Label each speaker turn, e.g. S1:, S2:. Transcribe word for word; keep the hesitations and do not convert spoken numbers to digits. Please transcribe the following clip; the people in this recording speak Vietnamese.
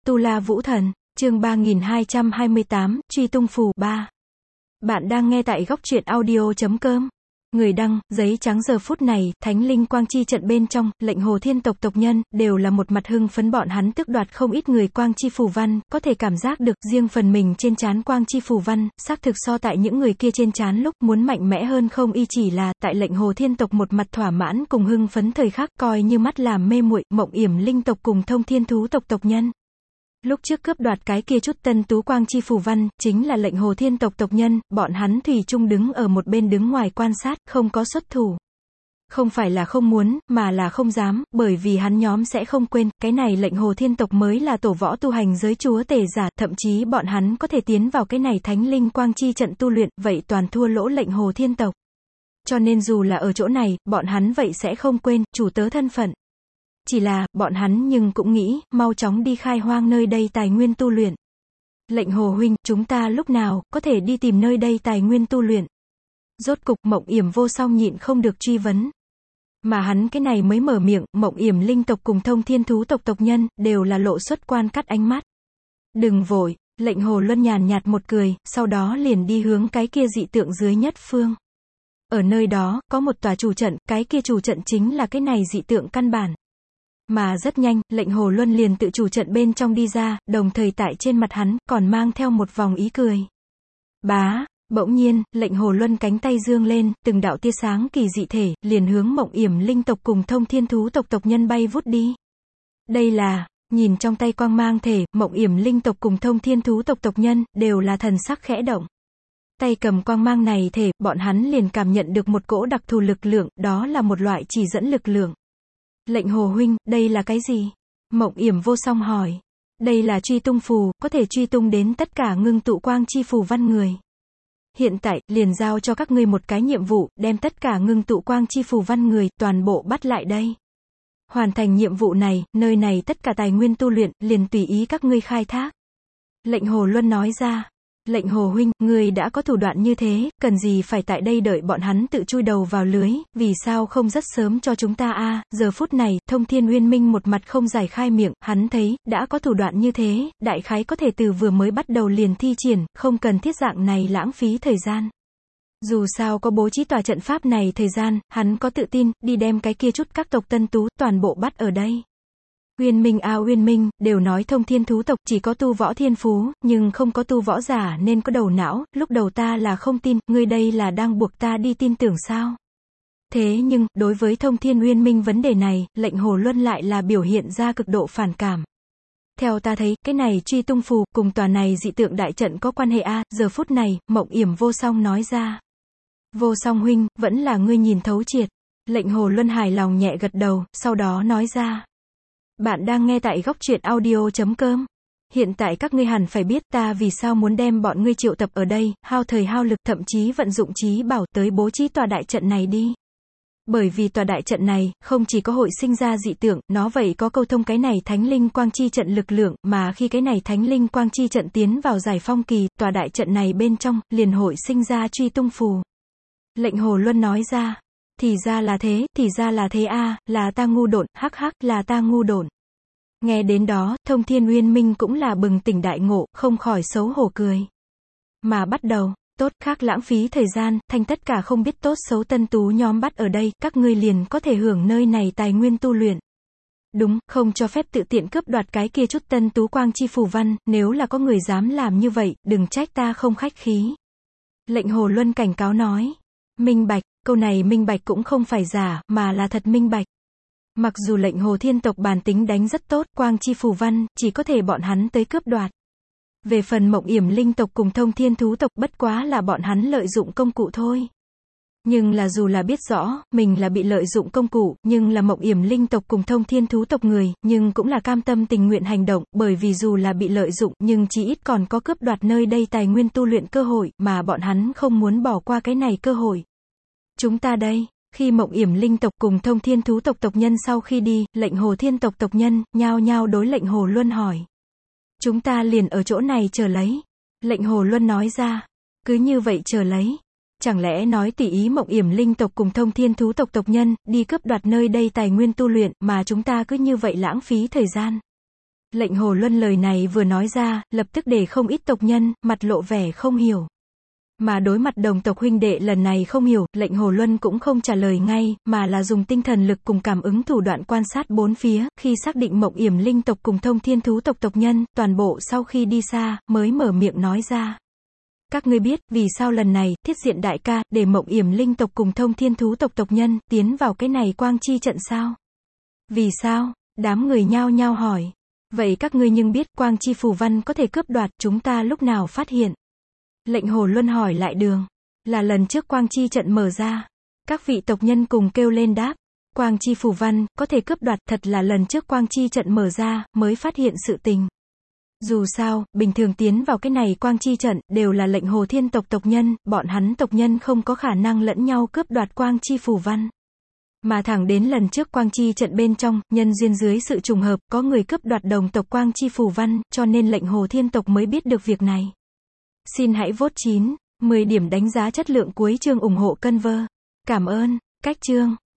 S1: Tu La Vũ Thần, chương ba nghìn hai trăm hai mươi tám, Truy Tung Phù ba. Bạn đang nghe tại góc truyện audio chấm com. Người đăng, giấy trắng. Giờ phút này, thánh linh quang chi trận bên trong, lệnh hồ thiên tộc tộc nhân, đều là một mặt hưng phấn. Bọn hắn tước đoạt không ít người quang chi phù văn, có thể cảm giác được, riêng phần mình trên trán quang chi phù văn, xác thực so tại những người kia trên trán lúc muốn mạnh mẽ hơn không y. Chỉ là, tại lệnh hồ thiên tộc một mặt thỏa mãn cùng hưng phấn thời khắc, coi như mắt làm mê muội, mộng yểm linh tộc cùng thông thiên thú tộc tộc nhân. Lúc trước cướp đoạt cái kia chút tân tú quang chi phù văn, chính là lệnh hồ thiên tộc tộc nhân, bọn hắn thủy chung đứng ở một bên đứng ngoài quan sát, không có xuất thủ. Không phải là không muốn, mà là không dám, bởi vì hắn nhóm sẽ không quên, cái này lệnh hồ thiên tộc mới là tổ võ tu hành giới chúa tể giả, thậm chí bọn hắn có thể tiến vào cái này thánh linh quang chi trận tu luyện, vậy toàn thua lỗ lệnh hồ thiên tộc. Cho nên dù là ở chỗ này, bọn hắn vậy sẽ không quên, chủ tớ thân phận. Chỉ là, bọn hắn nhưng cũng nghĩ, mau chóng đi khai hoang nơi đây tài nguyên tu luyện. Lệnh hồ huynh, chúng ta lúc nào, có thể đi tìm nơi đây tài nguyên tu luyện. Rốt cục, mộng yểm vô song nhịn không được truy vấn. Mà hắn cái này mới mở miệng, mộng yểm linh tộc cùng thông thiên thú tộc tộc nhân, đều là lộ xuất quan cắt ánh mắt. Đừng vội, lệnh hồ luân nhàn nhạt một cười, sau đó liền đi hướng cái kia dị tượng dưới nhất phương. Ở nơi đó, có một tòa chủ trận, cái kia chủ trận chính là cái này dị tượng căn bản. Mà rất nhanh, lệnh hồ luân liền tự chủ trận bên trong đi ra, đồng thời tại trên mặt hắn, còn mang theo một vòng ý cười. Bá, bỗng nhiên, lệnh hồ luân cánh tay dương lên, từng đạo tia sáng kỳ dị thể, liền hướng mộng yểm linh tộc cùng thông thiên thú tộc tộc nhân bay vút đi. Đây là, nhìn trong tay quang mang thể, mộng yểm linh tộc cùng thông thiên thú tộc tộc nhân, đều là thần sắc khẽ động. Tay cầm quang mang này thể, bọn hắn liền cảm nhận được một cỗ đặc thù lực lượng, đó là một loại chỉ dẫn lực lượng. Lệnh hồ huynh, đây là cái gì? Mộng yểm vô song hỏi. Đây là truy tung phù, có thể truy tung đến tất cả ngưng tụ quang chi phù văn người. Hiện tại, liền giao cho các ngươi một cái nhiệm vụ, đem tất cả ngưng tụ quang chi phù văn người, toàn bộ bắt lại đây. Hoàn thành nhiệm vụ này, nơi này tất cả tài nguyên tu luyện, liền tùy ý các ngươi khai thác. Lệnh hồ luân nói ra. Lệnh hồ huynh, người đã có thủ đoạn như thế, cần gì phải tại đây đợi bọn hắn tự chui đầu vào lưới, vì sao không rất sớm cho chúng ta a? À, giờ phút này, thông thiên uyên minh một mặt không giải khai miệng, hắn thấy, đã có thủ đoạn như thế, đại khái có thể từ vừa mới bắt đầu liền thi triển, không cần thiết dạng này lãng phí thời gian. Dù sao có bố trí tòa trận pháp này thời gian, hắn có tự tin, đi đem cái kia chút các tộc tân tú, toàn bộ bắt ở đây. Uyên Minh a à, Uyên Minh, đều nói thông thiên thú tộc chỉ có tu võ thiên phú, nhưng không có tu võ giả nên có đầu não, lúc đầu ta là không tin, ngươi đây là đang buộc ta đi tin tưởng sao? Thế nhưng, đối với thông thiên Uyên Minh vấn đề này, lệnh hồ luân lại là biểu hiện ra cực độ phản cảm. Theo ta thấy, cái này truy tung phù, cùng tòa này dị tượng đại trận có quan hệ a. À, giờ phút này, mộng yểm vô song nói ra. Vô song huynh, vẫn là ngươi nhìn thấu triệt. Lệnh hồ luân hài lòng nhẹ gật đầu, sau đó nói ra. Bạn đang nghe tại góc truyện audio chấm com. Hiện tại các ngươi hẳn phải biết ta vì sao muốn đem bọn ngươi triệu tập ở đây, hao thời hao lực, thậm chí vận dụng trí bảo tới bố trí tòa đại trận này đi. Bởi vì tòa đại trận này, không chỉ có hội sinh ra dị tượng, nó vậy có câu thông cái này thánh linh quang chi trận lực lượng, mà khi cái này thánh linh quang chi trận tiến vào giải phong kỳ, tòa đại trận này bên trong, liền hội sinh ra truy tung phù. Lệnh hồ luân nói ra. Thì ra là thế, thì ra là thế a, à, là ta ngu độn, hắc hắc, là ta ngu độn. Nghe đến đó, thông thiên uyên minh cũng là bừng tỉnh đại ngộ, không khỏi xấu hổ cười. Mà bắt đầu, tốt, khác lãng phí thời gian, thành tất cả không biết tốt xấu tân tú nhóm bắt ở đây, các ngươi liền có thể hưởng nơi này tài nguyên tu luyện. Đúng, không cho phép tự tiện cướp đoạt cái kia chút tân tú quang chi phù văn, nếu là có người dám làm như vậy, đừng trách ta không khách khí. Lệnh hồ luân cảnh cáo nói. Minh bạch. Câu này minh bạch cũng không phải giả, mà là thật minh bạch. Mặc dù lệnh hồ thiên tộc bản tính đánh rất tốt, quang chi phù văn, chỉ có thể bọn hắn tới cướp đoạt. Về phần mộng yểm linh tộc cùng thông thiên thú tộc, bất quá là bọn hắn lợi dụng công cụ thôi. Nhưng là dù là biết rõ, mình là bị lợi dụng công cụ, nhưng là mộng yểm linh tộc cùng thông thiên thú tộc người, nhưng cũng là cam tâm tình nguyện hành động, bởi vì dù là bị lợi dụng, nhưng chỉ ít còn có cướp đoạt nơi đây tài nguyên tu luyện cơ hội, mà bọn hắn không muốn bỏ qua cái này cơ hội. Chúng ta đây, khi mộng yểm linh tộc cùng thông thiên thú tộc tộc nhân sau khi đi, lệnh hồ thiên tộc tộc nhân, nhao nhao đối lệnh hồ luân hỏi. Chúng ta liền ở chỗ này chờ lấy. Lệnh hồ luân nói ra. Cứ như vậy chờ lấy. Chẳng lẽ nói tỉ ý mộng yểm linh tộc cùng thông thiên thú tộc tộc nhân, đi cướp đoạt nơi đây tài nguyên tu luyện, mà chúng ta cứ như vậy lãng phí thời gian. Lệnh Hồ Luân lời này vừa nói ra, lập tức để không ít tộc nhân, mặt lộ vẻ không hiểu. Mà đối mặt đồng tộc huynh đệ lần này không hiểu, lệnh Hồ Luân cũng không trả lời ngay, mà là dùng tinh thần lực cùng cảm ứng thủ đoạn quan sát bốn phía, khi xác định Mộng Yểm linh tộc cùng Thông Thiên thú tộc tộc nhân, toàn bộ sau khi đi xa, mới mở miệng nói ra. Các ngươi biết, vì sao lần này, Thiết Diện đại ca, để Mộng Yểm linh tộc cùng Thông Thiên thú tộc tộc nhân, tiến vào cái này quang chi trận sao? Vì sao? Đám người nhao nhao hỏi. Vậy các ngươi nhưng biết, quang chi phù văn có thể cướp đoạt, chúng ta lúc nào phát hiện? Lệnh Hồ Luân hỏi lại đường. Là lần trước quang chi trận mở ra. Các vị tộc nhân cùng kêu lên đáp. Quang chi phù văn, có thể cướp đoạt, thật là lần trước quang chi trận mở ra, mới phát hiện sự tình. Dù sao, bình thường tiến vào cái này quang chi trận, đều là lệnh Hồ Thiên tộc tộc nhân, bọn hắn tộc nhân không có khả năng lẫn nhau cướp đoạt quang chi phù văn. Mà thẳng đến lần trước quang chi trận bên trong, nhân duyên dưới sự trùng hợp, có người cướp đoạt đồng tộc quang chi phù văn, cho nên lệnh Hồ Thiên tộc mới biết được việc này. Xin hãy vote chín, mười điểm đánh giá chất lượng cuối chương ủng hộ Conver. Cảm ơn. Cách chương